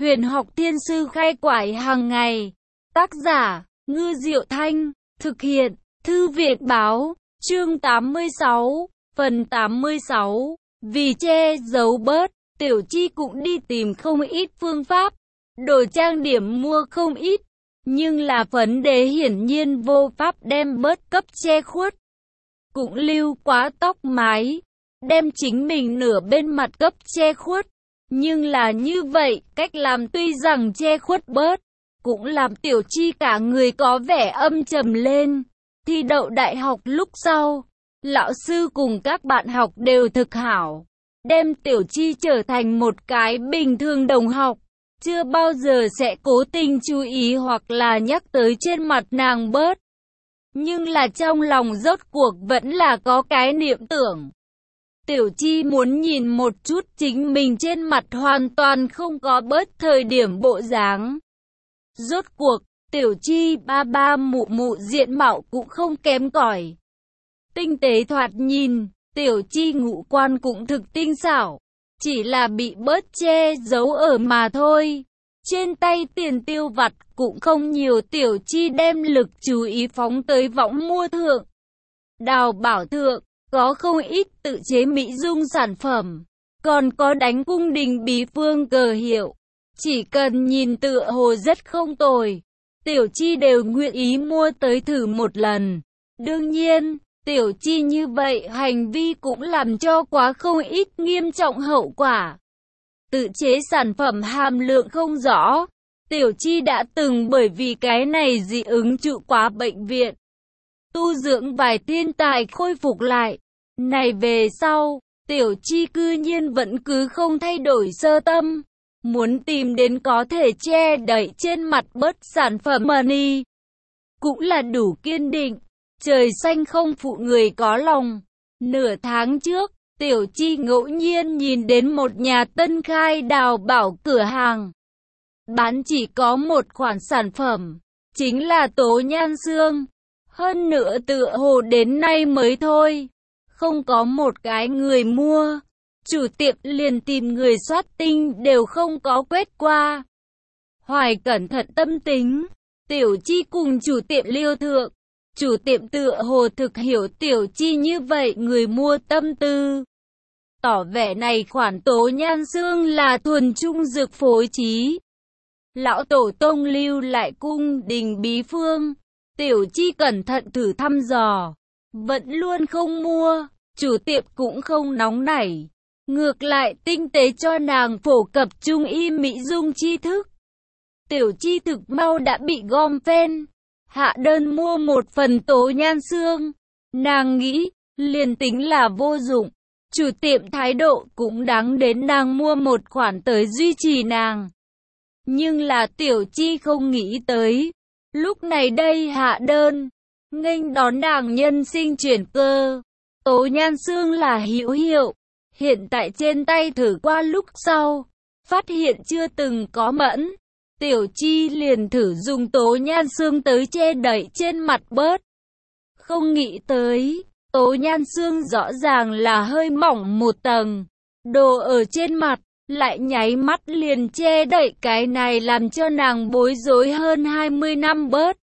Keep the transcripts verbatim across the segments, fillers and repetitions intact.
Huyền học thiên sư khai quải hàng ngày. Tác giả, Ngư Diệu Thanh. Thực hiện, Thư viện Báo. Chương tám mươi sáu, phần tám mươi sáu. Vì che giấu bớt, Tiểu Chi cũng đi tìm không ít phương pháp. Đồ trang điểm mua không ít, nhưng là phấn đế hiển nhiên vô pháp đem bớt cấp che khuất. Cũng lưu quá tóc mái, đem chính mình nửa bên mặt cấp che khuất. Nhưng là như vậy, cách làm tuy rằng che khuất bớt, cũng làm Tiểu Chi cả người có vẻ âm trầm lên. Thi đậu đại học lúc sau, lão sư cùng các bạn học đều thực hảo, đem Tiểu Chi trở thành một cái bình thường đồng học, chưa bao giờ sẽ cố tình chú ý hoặc là nhắc tới trên mặt nàng bớt. Nhưng là trong lòng rốt cuộc vẫn là có cái niệm tưởng. Tiểu Chi muốn nhìn một chút chính mình trên mặt hoàn toàn không có bớt thời điểm bộ dáng. Rốt cuộc, Tiểu Chi ba ba mụ mụ diện mạo cũng không kém cỏi. Tinh tế thoạt nhìn, Tiểu Chi ngũ quan cũng thực tinh xảo, chỉ là bị bớt che giấu ở mà thôi. Trên tay tiền tiêu vặt cũng không nhiều, Tiểu Chi đem lực chú ý phóng tới võng mua thượng. Đào bảo thượng, có không ít tự chế mỹ dung sản phẩm, còn có đánh cung đình bí phương cờ hiệu. Chỉ cần nhìn tựa hồ rất không tồi, Tiểu Chi đều nguyện ý mua tới thử một lần. Đương nhiên, Tiểu Chi như vậy hành vi cũng làm cho quá không ít nghiêm trọng hậu quả. Tự chế sản phẩm hàm lượng không rõ, Tiểu Chi đã từng bởi vì cái này dị ứng trụ quá bệnh viện. Tu dưỡng vài thiên tài khôi phục lại. Này về sau, Tiểu Chi cư nhiên vẫn cứ không thay đổi sơ tâm. Muốn tìm đến có thể che đậy trên mặt bớt sản phẩm money. Cũng là đủ kiên định. Trời xanh không phụ người có lòng. Nửa tháng trước, Tiểu Chi ngẫu nhiên nhìn đến một nhà tân khai đào bảo cửa hàng. Bán chỉ có một khoản sản phẩm, chính là tố nhan xương. Hơn nữa tựa hồ đến nay mới thôi. Không có một cái người mua. Chủ tiệm liền tìm người soát tinh đều không có quét qua. Hoài cẩn thận tâm tính, Tiểu Chi cùng chủ tiệm liêu thượng. Chủ tiệm tựa hồ thực hiểu Tiểu Chi như vậy người mua tâm tư. Tỏ vẻ này khoản tố nhan xương là thuần trung dược phối trí. Lão tổ tông lưu lại cung đình bí phương. Tiểu Chi cẩn thận thử thăm dò, vẫn luôn không mua. Chủ tiệm cũng không nóng nảy, ngược lại tinh tế cho nàng phổ cập trung y mỹ dung tri thức. Tiểu Chi thực mau đã bị gom phên, hạ đơn mua một phần tố nhan xương. Nàng nghĩ, liền tính là vô dụng, chủ tiệm thái độ cũng đáng đến nàng mua một khoản tới duy trì nàng. Nhưng là Tiểu Chi không nghĩ tới, lúc này đây hạ đơn, nghênh đón nàng nhân sinh chuyển cơ. Tố nhan xương là hữu hiệu, hiện tại trên tay thử qua lúc sau, phát hiện chưa từng có mẫn. Tiểu Chi liền thử dùng tố nhan xương tới che đậy trên mặt bớt. Không nghĩ tới, tố nhan xương rõ ràng là hơi mỏng một tầng, đồ ở trên mặt, lại nháy mắt liền che đậy cái này làm cho nàng bối rối hơn hai mươi năm bớt.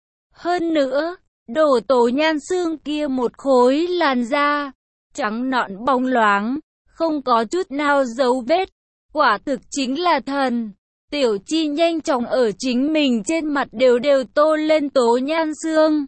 Hơn nữa, đổ tố nhan xương kia một khối làn da, trắng nõn bóng loáng, không có chút nào dấu vết, quả thực chính là thần. Tiểu Chi nhanh chóng ở chính mình trên mặt đều đều tô lên tố nhan xương.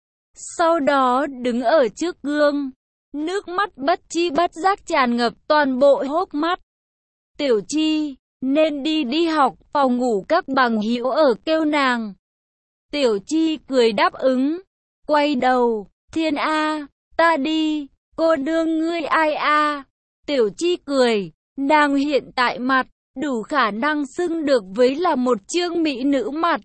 Sau đó đứng ở trước gương, nước mắt bất chi bất giác tràn ngập toàn bộ hốc mắt. Tiểu Chi, nên đi đi học, phòng ngủ các bằng hữu ở kêu nàng. Tiểu Chi cười đáp ứng, quay đầu, Thiên A, ta đi, cô nương ngươi ai a? Tiểu Chi cười, nàng hiện tại mặt, đủ khả năng xưng được với là một chương mỹ nữ mặt.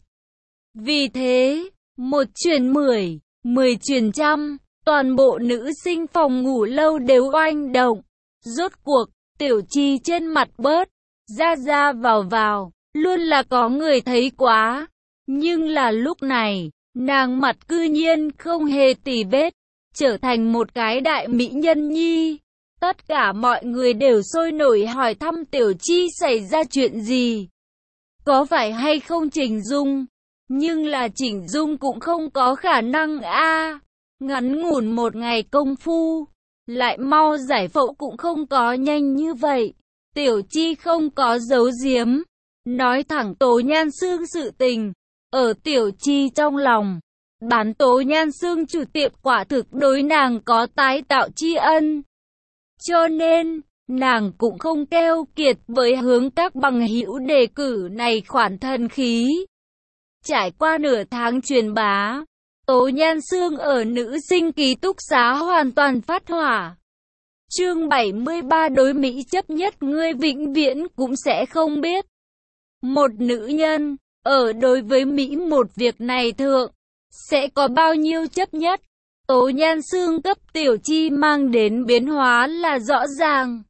Vì thế, một truyền mười, mười truyền trăm, toàn bộ nữ sinh phòng ngủ lâu đều oanh động. Rốt cuộc, Tiểu Chi trên mặt bớt, ra ra vào vào, luôn là có người thấy quá. Nhưng là lúc này, nàng mặt cư nhiên không hề tì vết, trở thành một cái đại mỹ nhân nhi. Tất cả mọi người đều sôi nổi hỏi thăm Tiểu Chi xảy ra chuyện gì. có phải hay không chỉnh dung? Nhưng là chỉnh dung cũng không có khả năng a. Ngắn ngủn một ngày công phu, lại mau giải phẫu cũng không có nhanh như vậy. Tiểu Chi không có giấu giếm, nói thẳng Tố Nhan Xương sự tình. Ở Tiểu Chi trong lòng, bán Tố Nhan Xương chủ tiệm quả thực đối nàng có tái tạo tri ân. Cho nên, nàng cũng không keo kiệt với hướng các bằng hữu đề cử này khoản thần khí. Trải qua nửa tháng truyền bá, Tố Nhan Xương ở nữ sinh ký túc xá hoàn toàn phát hỏa. Chương bảy mươi ba đối Mỹ chấp nhất ngươi vĩnh viễn cũng sẽ không biết. Một nữ nhân, ở đối với Mỹ một việc này thượng, sẽ có bao nhiêu chấp nhất. Tố Nhan Xương cấp Tiểu Chi mang đến biến hóa là rõ ràng.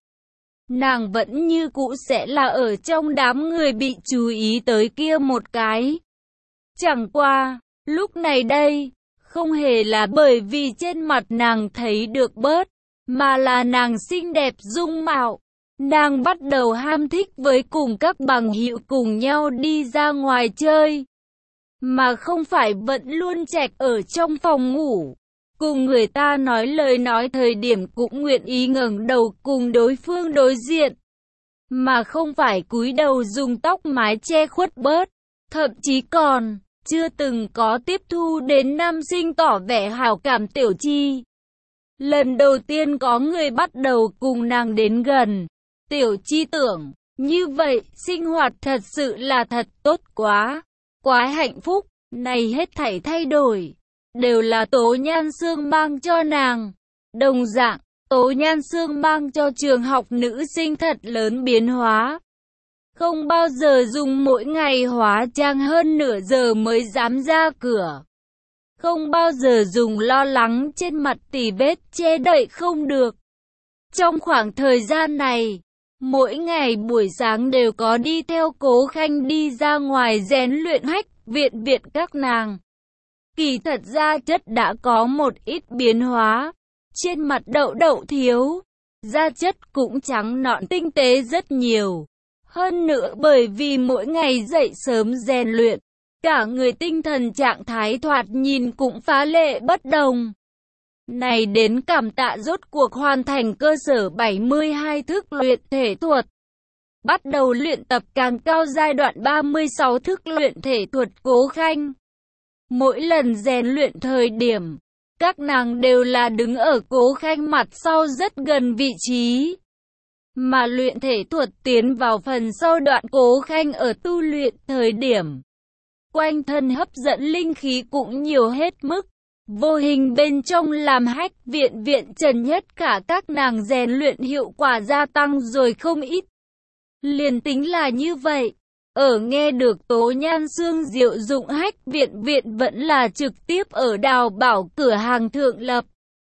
Nàng vẫn như cũ sẽ là ở trong đám người bị chú ý tới kia một cái. Chẳng qua, lúc này đây, không hề là bởi vì trên mặt nàng thấy được bớt, mà là nàng xinh đẹp dung mạo. Nàng bắt đầu ham thích với cùng các bằng hữu cùng nhau đi ra ngoài chơi, mà không phải vẫn luôn chạch ở trong phòng ngủ. Cùng người ta nói lời nói thời điểm cũng nguyện ý ngẩng đầu cùng đối phương đối diện, mà không phải cúi đầu dùng tóc mái che khuất bớt. Thậm chí còn chưa từng có tiếp thu đến nam sinh tỏ vẻ hảo cảm Tiểu Chi. Lần đầu tiên có người bắt đầu cùng nàng đến gần, Tiểu Chi tưởng, như vậy, sinh hoạt thật sự là thật tốt quá, quá hạnh phúc, này hết thảy thay đổi, đều là Tố Nhan Xương mang cho nàng. Đồng dạng, Tố Nhan Xương mang cho trường học nữ sinh thật lớn biến hóa. Không bao giờ dùng mỗi ngày hóa trang hơn nửa giờ mới dám ra cửa. Không bao giờ dùng lo lắng trên mặt tì vết che đậy không được. Trong khoảng thời gian này, mỗi ngày buổi sáng đều có đi theo Cố Khanh đi ra ngoài rèn luyện hách viện viện các nàng. Kỳ thật ra chất đã có một ít biến hóa. Trên mặt đậu đậu thiếu, da chất cũng trắng nõn tinh tế rất nhiều. Hơn nữa bởi vì mỗi ngày dậy sớm rèn luyện, cả người tinh thần trạng thái thoạt nhìn cũng phá lệ bất đồng. Này đến cảm tạ rốt cuộc hoàn thành cơ sở bảy mươi hai thức luyện thể thuật. Bắt đầu luyện tập càng cao giai đoạn ba mươi sáu thức luyện thể thuật Cố Khanh. Mỗi lần rèn luyện thời điểm, các nàng đều là đứng ở Cố Khanh mặt sau rất gần vị trí. Mà luyện thể thuật tiến vào phần sau đoạn Cố Khanh ở tu luyện thời điểm, quanh thân hấp dẫn linh khí cũng nhiều hết mức. Vô hình bên trong làm hách viện viện trần nhất cả các nàng rèn luyện hiệu quả gia tăng rồi không ít. Liền tính là như vậy, ở nghe được Tố Nhan Xương diệu dụng hách viện viện vẫn là trực tiếp ở đào bảo cửa hàng thượng lập.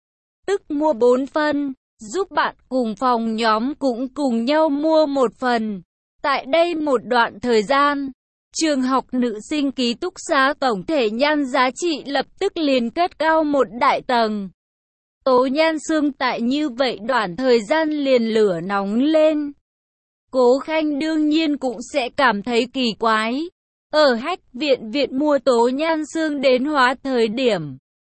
Tức mua bốn phân, giúp bạn cùng phòng nhóm cũng cùng nhau mua một phần. Tại đây một đoạn thời gian, trường học nữ sinh ký túc xá tổng thể nhan giá trị lập tức liền cất cao một đại tầng. Tố Nhan Xương tại như vậy đoạn thời gian liền lửa nóng lên. Cố Khanh đương nhiên cũng sẽ cảm thấy kỳ quái. Ở hách viện viện mua Tố Nhan Xương đến hóa thời điểm,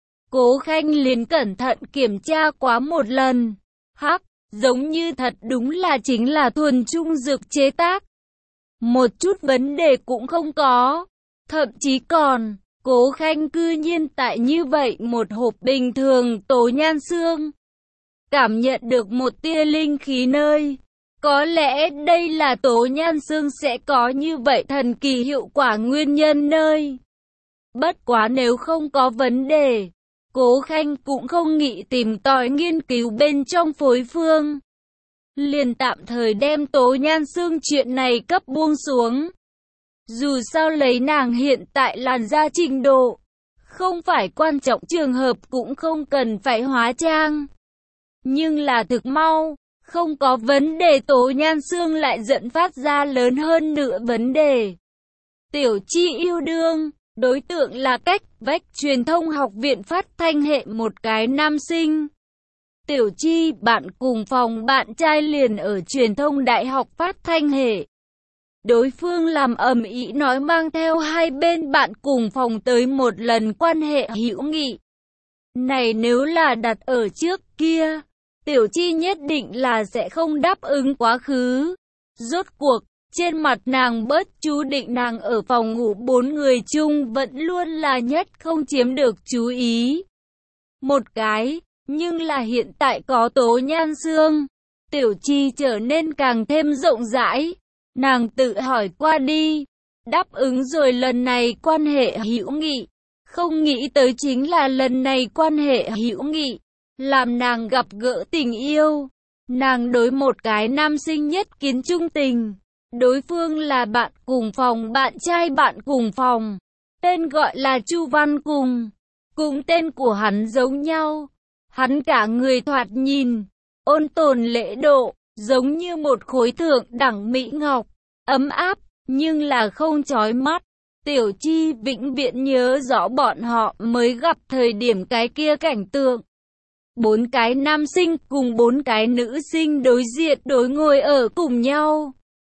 Cố Khanh liền cẩn thận kiểm tra quá một lần. Hắc, giống như thật đúng là chính là thuần trung dược chế tác. Một chút vấn đề cũng không có. Thậm chí còn, Cố Khanh cư nhiên tại như vậy một hộp bình thường Tố Nhan Xương. Cảm nhận được một tia linh khí nơi. Có lẽ đây là Tố Nhan Xương sẽ có như vậy thần kỳ hiệu quả nguyên nhân nơi. Bất quá nếu không có vấn đề, Cố Khanh cũng không nghĩ tìm tòi nghiên cứu bên trong phối phương. Liền tạm thời đem Tố Nhan Xương chuyện này cấp buông xuống. Dù sao lấy nàng hiện tại làn da trình độ, không phải quan trọng trường hợp cũng không cần phải hóa trang. Nhưng là thực mau, không có vấn đề Tố Nhan Xương lại dẫn phát ra lớn hơn nữa vấn đề. Tiểu Chi yêu đương, đối tượng là cách vách truyền thông học viện phát thanh hệ một cái nam sinh. Tiểu Chi bạn cùng phòng bạn trai liền ở truyền thông đại học phát thanh hệ. đối phương làm ầm ĩ nói mang theo hai bên bạn cùng phòng tới một lần quan hệ hữu nghị. Này nếu là đặt ở trước kia, Tiểu Chi nhất định là sẽ không đáp ứng quá khứ. Rốt cuộc, trên mặt nàng bớt chú định nàng ở phòng ngủ bốn người chung vẫn luôn là nhất không chiếm được chú ý. Một cái, nhưng là hiện tại có Tố Nhan Sương, Tiểu Chi trở nên càng thêm rộng rãi. Nàng tự hỏi qua đi, đáp ứng rồi lần này quan hệ hữu nghị. Không nghĩ tới chính là lần này quan hệ hữu nghị, làm nàng gặp gỡ tình yêu. Nàng đối một cái nam sinh nhất kiến trung tình. Đối phương là bạn cùng phòng, bạn trai bạn cùng phòng. Tên gọi là Chu Văn Cùng. Cùng tên của hắn giống nhau. Hắn cả người thoạt nhìn, ôn tồn lễ độ, giống như một khối thượng đẳng mỹ ngọc, ấm áp, nhưng là không chói mắt. Tiểu Chi vĩnh viễn nhớ rõ bọn họ mới gặp thời điểm cái kia cảnh tượng. Bốn cái nam sinh cùng bốn cái nữ sinh đối diện đối ngồi ở cùng nhau.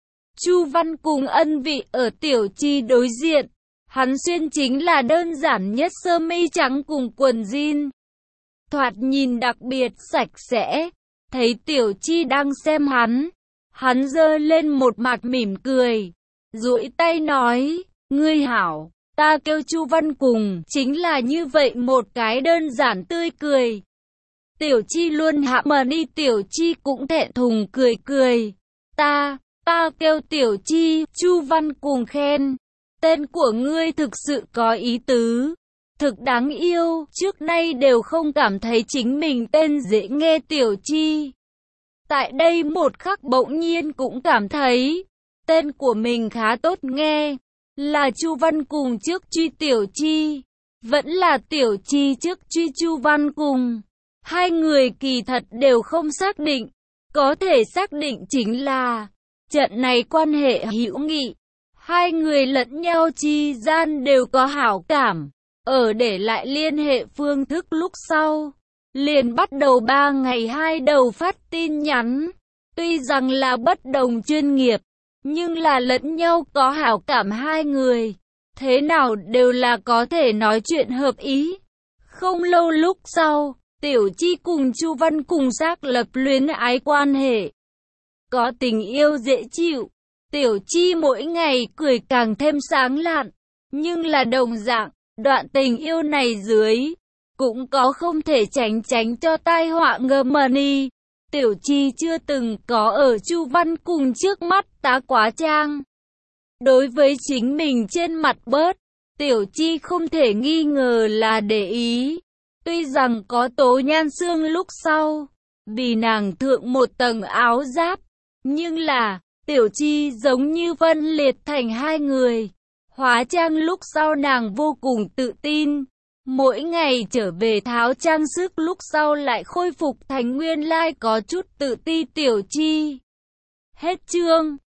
Chu Văn cùng Ân Vị ở Tiểu Chi đối diện. Hắn xuyên chính là đơn giản nhất sơ mi trắng cùng quần jean. Thoạt nhìn đặc biệt sạch sẽ. Thấy Tiểu Chi đang xem hắn, hắn giơ lên một mặt mỉm cười, duỗi tay nói, ngươi hảo, ta kêu Chu Văn Cùng, chính là như vậy một cái đơn giản tươi cười. Tiểu Chi luôn hạ mà đi, Tiểu Chi cũng thẹn thùng cười cười, ta, ta kêu Tiểu Chi. Chu Văn Cùng khen, tên của ngươi thực sự có ý tứ, thực đáng yêu, trước nay đều không cảm thấy chính mình tên dễ nghe. Tiểu Chi tại đây một khắc bỗng nhiên cũng cảm thấy tên của mình khá tốt nghe. Là Chu Văn Cùng trước truy Tiểu Chi, vẫn là Tiểu Chi trước truy Chu Văn Cùng. Hai người kỳ thật đều không xác định, có thể xác định chính là trận này quan hệ hữu nghị, hai người lẫn nhau chi gian đều có hảo cảm. Ở để lại liên hệ phương thức lúc sau, liền bắt đầu ba ngày hai đầu phát tin nhắn. Tuy rằng là bất đồng chuyên nghiệp, nhưng là lẫn nhau có hảo cảm, hai người thế nào đều là có thể nói chuyện hợp ý. Không lâu lúc sau, Tiểu Chi cùng Chu Văn Cùng xác lập luyến ái quan hệ, có tình yêu dễ chịu. Tiểu Chi mỗi ngày cười càng thêm sáng lạn, nhưng là đồng dạng, đoạn tình yêu này dưới cũng có không thể tránh tránh cho tai họa ngơ mani. Tiểu Chi chưa từng có ở Chu Văn Cùng trước mắt tá quá trang. Đối với chính mình trên mặt bớt, Tiểu Chi không thể nghi ngờ là để ý. Tuy rằng có Tố Nhan Sương lúc sau, vì nàng thượng một tầng áo giáp, nhưng là, Tiểu Chi giống như phân liệt thành hai người. Hóa trang lúc sau nàng vô cùng tự tin. Mỗi ngày trở về tháo trang sức lúc sau lại khôi phục thành nguyên lai có chút tự ti. Tiểu Chi. Hết chương.